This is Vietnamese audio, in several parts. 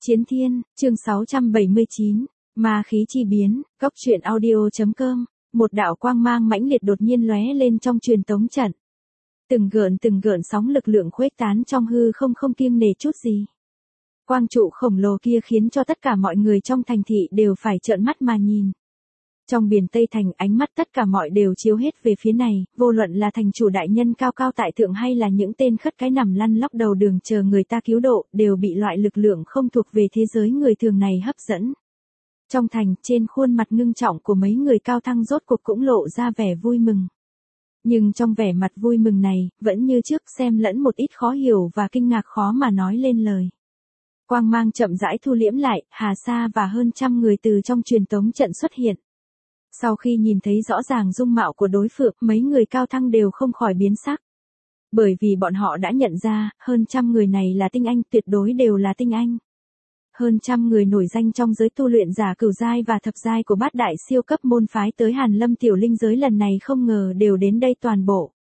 Chiến Thiên, chương 679, Ma khí chi biến, Cốc truyện audio.com, một đạo quang mang mãnh liệt đột nhiên lóe lên trong truyền tống trận. Từng gợn sóng lực lượng khuếch tán trong hư không không kiêng nể chút gì. Quang trụ khổng lồ kia khiến cho tất cả mọi người trong thành thị đều phải trợn mắt mà nhìn. Trong biển Tây Thành, ánh mắt tất cả mọi đều chiếu hết về phía này, vô luận là thành chủ đại nhân cao cao tại thượng hay là những tên khất cái nằm lăn lóc đầu đường chờ người ta cứu độ, đều bị loại lực lượng không thuộc về thế giới người thường này hấp dẫn. Trong thành, trên khuôn mặt ngưng trọng của mấy người cao thăng rốt cuộc cũng lộ ra vẻ vui mừng. Nhưng trong vẻ mặt vui mừng này, vẫn như trước xem lẫn một ít khó hiểu và kinh ngạc khó mà nói lên lời. Quang mang chậm rãi thu liễm lại, Hà Sa và hơn trăm người từ trong truyền tống trận xuất hiện. Sau khi nhìn thấy rõ ràng dung mạo của đối phương, mấy người cao thăng đều không khỏi biến sắc. Bởi vì bọn họ đã nhận ra, hơn trăm người này là tinh anh, tuyệt đối đều là tinh anh. Hơn trăm người nổi danh trong giới tu luyện giả cửu giai và thập giai của bát đại siêu cấp môn phái tới Hàn Lâm tiểu linh giới lần này không ngờ đều đến đây toàn bộ.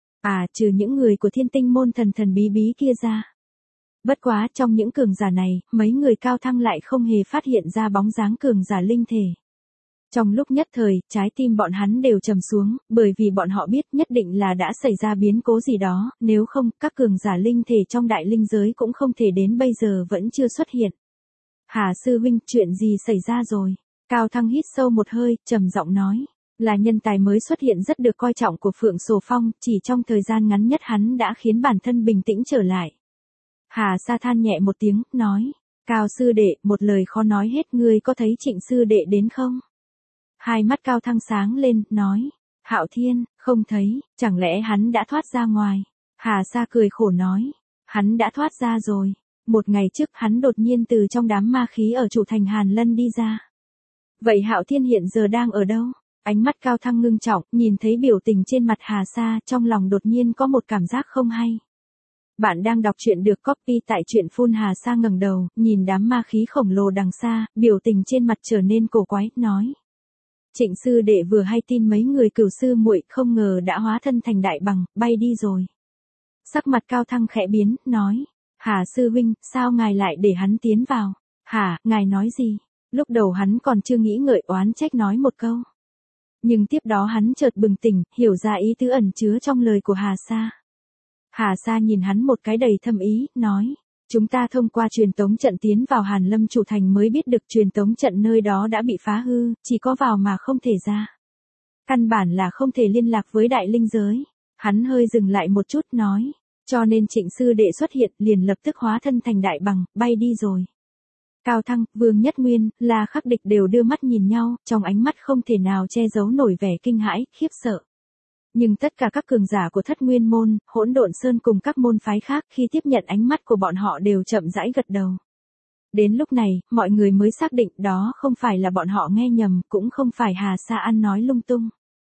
Trừ những người của Thiên Tinh môn thần thần bí bí kia ra. Bất quá trong những cường giả này, mấy người cao thăng lại không hề phát hiện ra bóng dáng cường giả linh thể. Trong lúc nhất thời, trái tim bọn hắn đều trầm xuống, bởi vì bọn họ biết nhất định là đã xảy ra biến cố gì đó, nếu không, các cường giả linh thể trong đại linh giới cũng không thể đến bây giờ vẫn chưa xuất hiện. Hà sư huynh, chuyện gì xảy ra rồi? Cao Thăng hít sâu một hơi, trầm giọng nói, là nhân tài mới xuất hiện rất được coi trọng của Phượng Sổ Phong, chỉ trong thời gian ngắn nhất hắn đã khiến bản thân bình tĩnh trở lại. Hà Sa than nhẹ một tiếng, nói, Cao sư đệ, một lời khó nói hết, ngươi có thấy Trịnh sư đệ đến không? Hai mắt Cao Thăng sáng lên, nói, Hạo Thiên, không thấy, chẳng lẽ hắn đã thoát ra ngoài? Hà Sa cười khổ nói, hắn đã thoát ra rồi. Một ngày trước hắn đột nhiên từ trong đám ma khí ở chủ thành Hàn Lân đi ra. Vậy Hạo Thiên hiện giờ đang ở đâu? Ánh mắt Cao Thăng ngưng trọng, nhìn thấy biểu tình trên mặt Hà Sa, trong lòng đột nhiên có một cảm giác không hay. Bạn đang đọc truyện được copy tại truyện phun. Hà Sa ngẩng đầu, nhìn đám ma khí khổng lồ đằng xa, biểu tình trên mặt trở nên cổ quái, nói. Trịnh sư đệ vừa hay tin mấy người cửu sư muội không ngờ đã hóa thân thành đại bằng, bay đi rồi. Sắc mặt Cao Thăng khẽ biến, nói. Hà sư huynh, sao ngài lại để hắn tiến vào? Hả, ngài nói gì? Lúc đầu hắn còn chưa nghĩ ngợi oán trách nói một câu. Nhưng tiếp đó hắn chợt bừng tỉnh, hiểu ra ý tứ ẩn chứa trong lời của Hà Sa. Hà Sa nhìn hắn một cái đầy thâm ý, nói. Chúng ta thông qua truyền tống trận tiến vào Hàn Lâm chủ thành mới biết được truyền tống trận nơi đó đã bị phá hư, chỉ có vào mà không thể ra. Căn bản là không thể liên lạc với đại linh giới. Hắn hơi dừng lại một chút, nói. Cho nên Trịnh sư đệ xuất hiện liền lập tức hóa thân thành đại bằng, bay đi rồi. Cao Thăng, Vương Nhất Nguyên, La Khắc Địch đều đưa mắt nhìn nhau, trong ánh mắt không thể nào che giấu nổi vẻ kinh hãi, khiếp sợ. Nhưng tất cả các cường giả của Thất Nguyên môn, Hỗn Độn Sơn cùng các môn phái khác khi tiếp nhận ánh mắt của bọn họ đều chậm rãi gật đầu. Đến lúc này, mọi người mới xác định đó không phải là bọn họ nghe nhầm, cũng không phải Hà Sa ăn nói lung tung.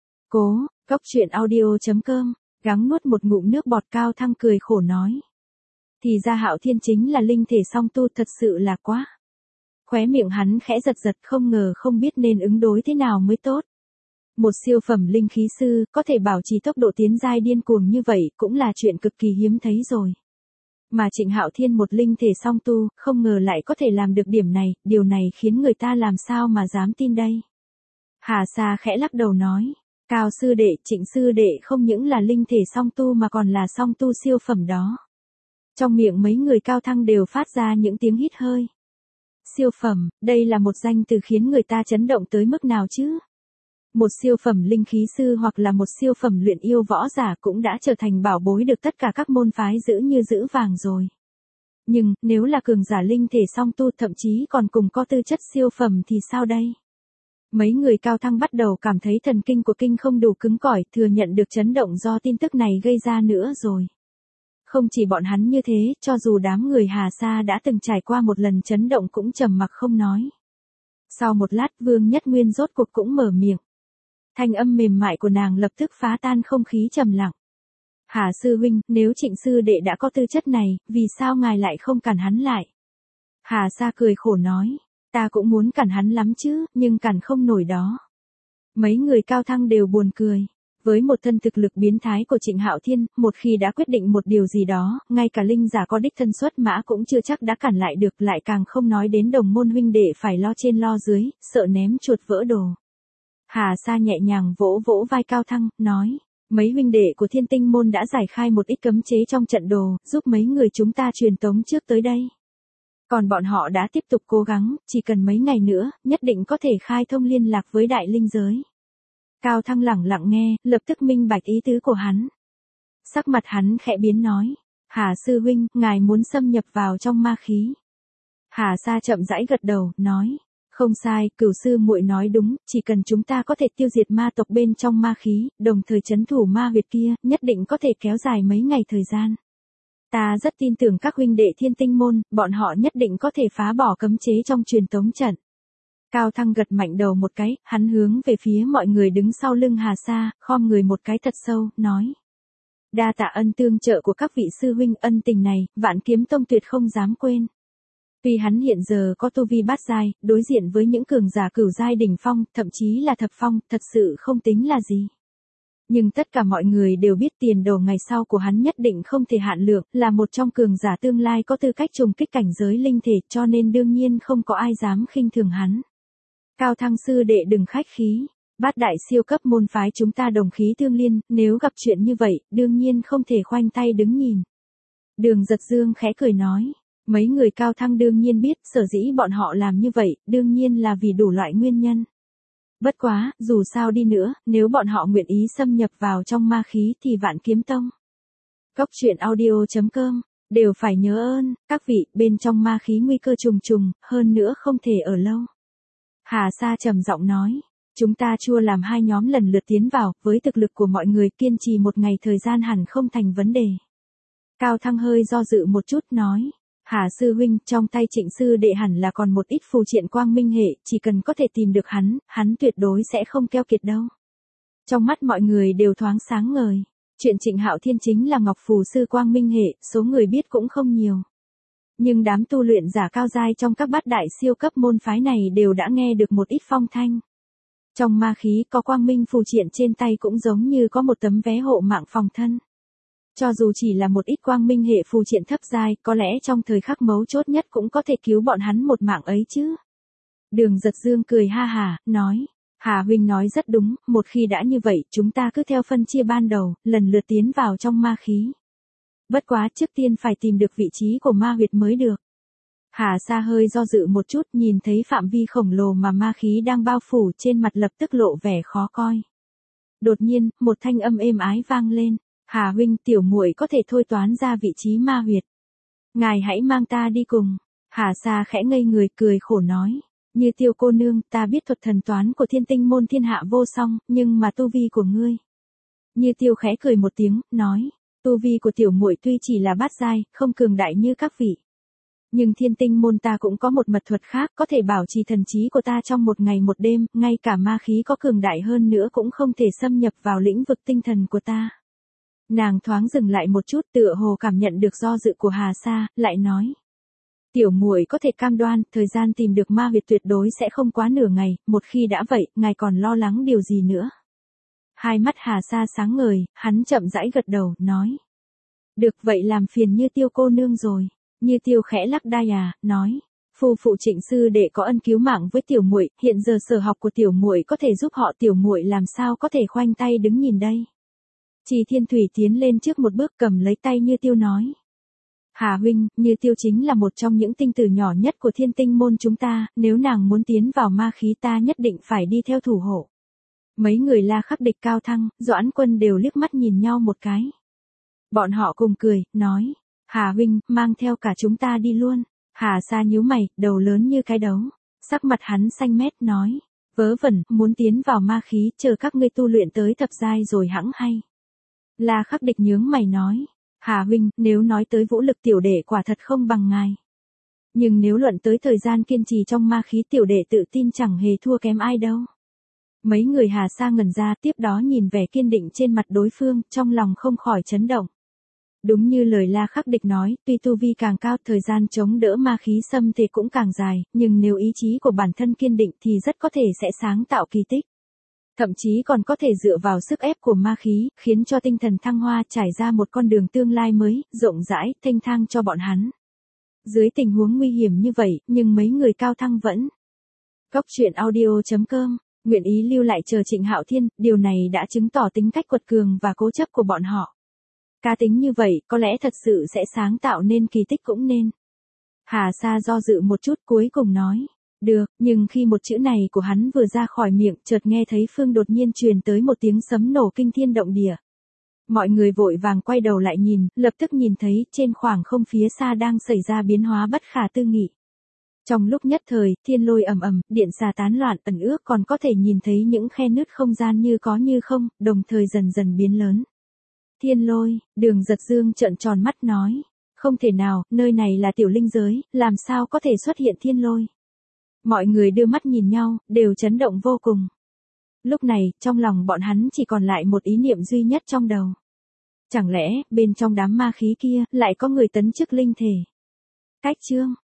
Cốc truyện audio.com, gắng nuốt một ngụm nước bọt. Cao Thăng cười khổ nói. Thì ra Hạo Thiên chính là linh thể song tu, thật sự là quá. Khóe miệng hắn khẽ giật không ngờ không biết nên ứng đối thế nào mới tốt. Một siêu phẩm linh khí sư, có thể bảo trì tốc độ tiến giai điên cuồng như vậy, cũng là chuyện cực kỳ hiếm thấy rồi. Mà Trịnh Hạo Thiên một linh thể song tu, không ngờ lại có thể làm được điểm này, điều này khiến người ta làm sao mà dám tin đây. Hà Sa khẽ lắc đầu nói. Cao sư đệ, Trịnh sư đệ không những là linh thể song tu mà còn là song tu siêu phẩm đó. Trong miệng mấy người cao thăng đều phát ra những tiếng hít hơi. Siêu phẩm, đây là một danh từ khiến người ta chấn động tới mức nào chứ? Một siêu phẩm linh khí sư hoặc là một siêu phẩm luyện yêu võ giả cũng đã trở thành bảo bối được tất cả các môn phái giữ như giữ vàng rồi. Nhưng, nếu là cường giả linh thể song tu thậm chí còn cùng có tư chất siêu phẩm thì sao đây? Mấy người cao thăng bắt đầu cảm thấy thần kinh của kinh không đủ cứng cỏi, thừa nhận được chấn động do tin tức này gây ra nữa rồi. Không chỉ bọn hắn như thế, cho dù đám người Hà Sa đã từng trải qua một lần chấn động cũng trầm mặc không nói. Sau một lát, Vương Nhất Nguyên rốt cuộc cũng mở miệng. Thanh âm mềm mại của nàng lập tức phá tan không khí trầm lặng. Hà sư huynh, nếu Trịnh sư đệ đã có tư chất này, vì sao ngài lại không cản hắn lại? Hà Sa cười khổ nói. Ta cũng muốn cản hắn lắm chứ, nhưng cản không nổi đó. Mấy người cao thăng đều buồn cười. Với một thân thực lực biến thái của Trịnh Hạo Thiên, một khi đã quyết định một điều gì đó, ngay cả linh giả có đích thân xuất mã cũng chưa chắc đã cản lại được, lại càng không nói đến đồng môn huynh đệ phải lo trên lo dưới, sợ ném chuột vỡ đồ. Hà Sa nhẹ nhàng vỗ vỗ vai Cao Thăng, nói, mấy huynh đệ của Thiên Tinh môn đã giải khai một ít cấm chế trong trận đồ, giúp mấy người chúng ta truyền tống trước tới đây. Còn bọn họ đã tiếp tục cố gắng, chỉ cần mấy ngày nữa, nhất định có thể khai thông liên lạc với đại linh giới. Cao Thăng lẳng lặng nghe, lập tức minh bạch ý tứ của hắn. Sắc mặt hắn khẽ biến nói, Hà sư huynh, ngài muốn xâm nhập vào trong ma khí. Hà Sa chậm rãi gật đầu, nói, không sai, Cửu sư muội nói đúng, chỉ cần chúng ta có thể tiêu diệt ma tộc bên trong ma khí, đồng thời trấn thủ ma huyệt kia, nhất định có thể kéo dài mấy ngày thời gian. Ta rất tin tưởng các huynh đệ Thiên Tinh môn, bọn họ nhất định có thể phá bỏ cấm chế trong truyền tống trận. Cao Thăng gật mạnh đầu một cái, hắn hướng về phía mọi người đứng sau lưng Hà Sa, khom người một cái thật sâu, nói. Đa tạ ân tương trợ của các vị sư huynh, ân tình này, Vạn Kiếm Tông tuyệt không dám quên. Tuy hắn hiện giờ có tu vi bát giai, đối diện với những cường giả cửu giai đỉnh phong, thậm chí là thập phong, thật sự không tính là gì. Nhưng tất cả mọi người đều biết tiền đồ ngày sau của hắn nhất định không thể hạn lượng, là một trong cường giả tương lai có tư cách trùng kích cảnh giới linh thể, cho nên đương nhiên không có ai dám khinh thường hắn. Cao Thăng sư đệ đừng khách khí, bát đại siêu cấp môn phái chúng ta đồng khí tương liên, nếu gặp chuyện như vậy, đương nhiên không thể khoanh tay đứng nhìn. Đường Giật Dương khẽ cười nói, mấy người Cao Thăng đương nhiên biết, sở dĩ bọn họ làm như vậy, đương nhiên là vì đủ loại nguyên nhân. Bất quá, dù sao đi nữa, nếu bọn họ nguyện ý xâm nhập vào trong ma khí thì Vạn Kiếm Tông. Cốc truyện audio.com, đều phải nhớ ơn, các vị, bên trong ma khí nguy cơ trùng trùng, hơn nữa không thể ở lâu. Hà Sa trầm giọng nói, chúng ta chia làm hai nhóm lần lượt tiến vào, với thực lực của mọi người kiên trì một ngày thời gian hẳn không thành vấn đề. Cao Thăng hơi do dự một chút nói, Hà sư huynh, trong tay Trịnh sư đệ hẳn là còn một ít phù triện quang minh hệ, chỉ cần có thể tìm được hắn tuyệt đối sẽ không keo kiệt đâu. Trong mắt mọi người đều thoáng sáng ngời, chuyện Trịnh Hạo Thiên chính là ngọc phù sư quang minh hệ, số người biết cũng không nhiều. Nhưng đám tu luyện giả cao giai trong các bát đại siêu cấp môn phái này đều đã nghe được một ít phong thanh. Trong ma khí có quang minh phù triện trên tay cũng giống như có một tấm vé hộ mạng phòng thân. Cho dù chỉ là một ít quang minh hệ phù triện thấp giai, có lẽ trong thời khắc mấu chốt nhất cũng có thể cứu bọn hắn một mạng ấy chứ. Đường Giật Dương cười ha hà, nói, Hà huynh nói rất đúng, một khi đã như vậy, chúng ta cứ theo phân chia ban đầu, lần lượt tiến vào trong ma khí. Bất quá trước tiên phải tìm được vị trí của ma huyệt mới được. Hà Sa hơi do dự một chút, nhìn thấy phạm vi khổng lồ mà ma khí đang bao phủ, trên mặt lập tức lộ vẻ khó coi. Đột nhiên, một thanh âm êm ái vang lên, Hà huynh, tiểu muội có thể thôi toán ra vị trí ma huyệt. Ngài hãy mang ta đi cùng. Hà Sa khẽ ngây người, cười khổ nói, Như Tiêu cô nương, ta biết thuật thần toán của Thiên Tinh môn thiên hạ vô song, nhưng mà tu vi của ngươi. Như Tiêu khẽ cười một tiếng, nói, tu vi của tiểu muội tuy chỉ là bát giai, không cường đại như các vị. Nhưng Thiên Tinh môn ta cũng có một mật thuật khác, có thể bảo trì thần trí của ta trong một ngày một đêm, ngay cả ma khí có cường đại hơn nữa cũng không thể xâm nhập vào lĩnh vực tinh thần của ta. Nàng thoáng dừng lại một chút, tựa hồ cảm nhận được do dự của Hà Sa, lại nói. Tiểu muội có thể cam đoan, thời gian tìm được ma huyệt tuyệt đối sẽ không quá nửa ngày, một khi đã vậy, ngài còn lo lắng điều gì nữa. Hai mắt Hà Sa sáng ngời, hắn chậm rãi gật đầu, nói. Được vậy làm phiền Như Tiêu cô nương rồi. Như Tiêu khẽ lắc đai nói. Phu phụ Trịnh sư đệ có ân cứu mạng với tiểu muội, hiện giờ sở học của tiểu muội có thể giúp họ, tiểu muội làm sao có thể khoanh tay đứng nhìn đây. Trì Thiên Thủy tiến lên trước một bước, cầm lấy tay Như Tiêu nói. Hà huynh, Như Tiêu chính là một trong những tinh tử nhỏ nhất của Thiên Tinh môn chúng ta, nếu nàng muốn tiến vào ma khí ta nhất định phải đi theo thủ hộ. Mấy người La Khắc Địch, Cao Thăng, Doãn Quân đều liếc mắt nhìn nhau một cái. Bọn họ cùng cười, nói, Hà huynh, mang theo cả chúng ta đi luôn. Hà Sa nhíu mày, đầu lớn như cái đấu. Sắc mặt hắn xanh mét, nói, vớ vẩn, muốn tiến vào ma khí, chờ các ngươi tu luyện tới thập giai rồi hẵng hay. La Khắc Địch nhướng mày nói, Hà huynh, nếu nói tới vũ lực tiểu đệ quả thật không bằng ngài. Nhưng nếu luận tới thời gian kiên trì trong ma khí tiểu đệ tự tin chẳng hề thua kém ai đâu. Mấy người Hà Sa ngẩn ra, tiếp đó nhìn vẻ kiên định trên mặt đối phương, trong lòng không khỏi chấn động. Đúng như lời La Khắc Địch nói, tuy tu vi càng cao, thời gian chống đỡ ma khí xâm thì cũng càng dài, nhưng nếu ý chí của bản thân kiên định thì rất có thể sẽ sáng tạo kỳ tích. Thậm chí còn có thể dựa vào sức ép của ma khí, khiến cho tinh thần thăng hoa trải ra một con đường tương lai mới, rộng rãi, thênh thang cho bọn hắn. Dưới tình huống nguy hiểm như vậy, nhưng mấy người cao thăng vẫn. Góc truyện audio.com, nguyện ý lưu lại chờ Trịnh Hạo Thiên, điều này đã chứng tỏ tính cách quật cường và cố chấp của bọn họ. Cá tính như vậy, có lẽ thật sự sẽ sáng tạo nên kỳ tích cũng nên. Hà Sa do dự một chút cuối cùng nói. Được, nhưng khi một chữ này của hắn vừa ra khỏi miệng, chợt nghe thấy phương đột nhiên truyền tới một tiếng sấm nổ kinh thiên động địa. Mọi người vội vàng quay đầu lại nhìn, lập tức nhìn thấy trên khoảng không phía xa đang xảy ra biến hóa bất khả tư nghị. Trong lúc nhất thời, thiên lôi ầm ầm, điện xà tán loạn, ẩn ước còn có thể nhìn thấy những khe nứt không gian như có như không, đồng thời dần dần biến lớn. Thiên lôi, Đường Giật Dương trợn tròn mắt nói. Không thể nào, nơi này là tiểu linh giới, làm sao có thể xuất hiện thiên lôi. Mọi người đưa mắt nhìn nhau, đều chấn động vô cùng. Lúc này, trong lòng bọn hắn chỉ còn lại một ý niệm duy nhất trong đầu. Chẳng lẽ, bên trong đám ma khí kia, lại có người tấn chức linh thể? Cách chương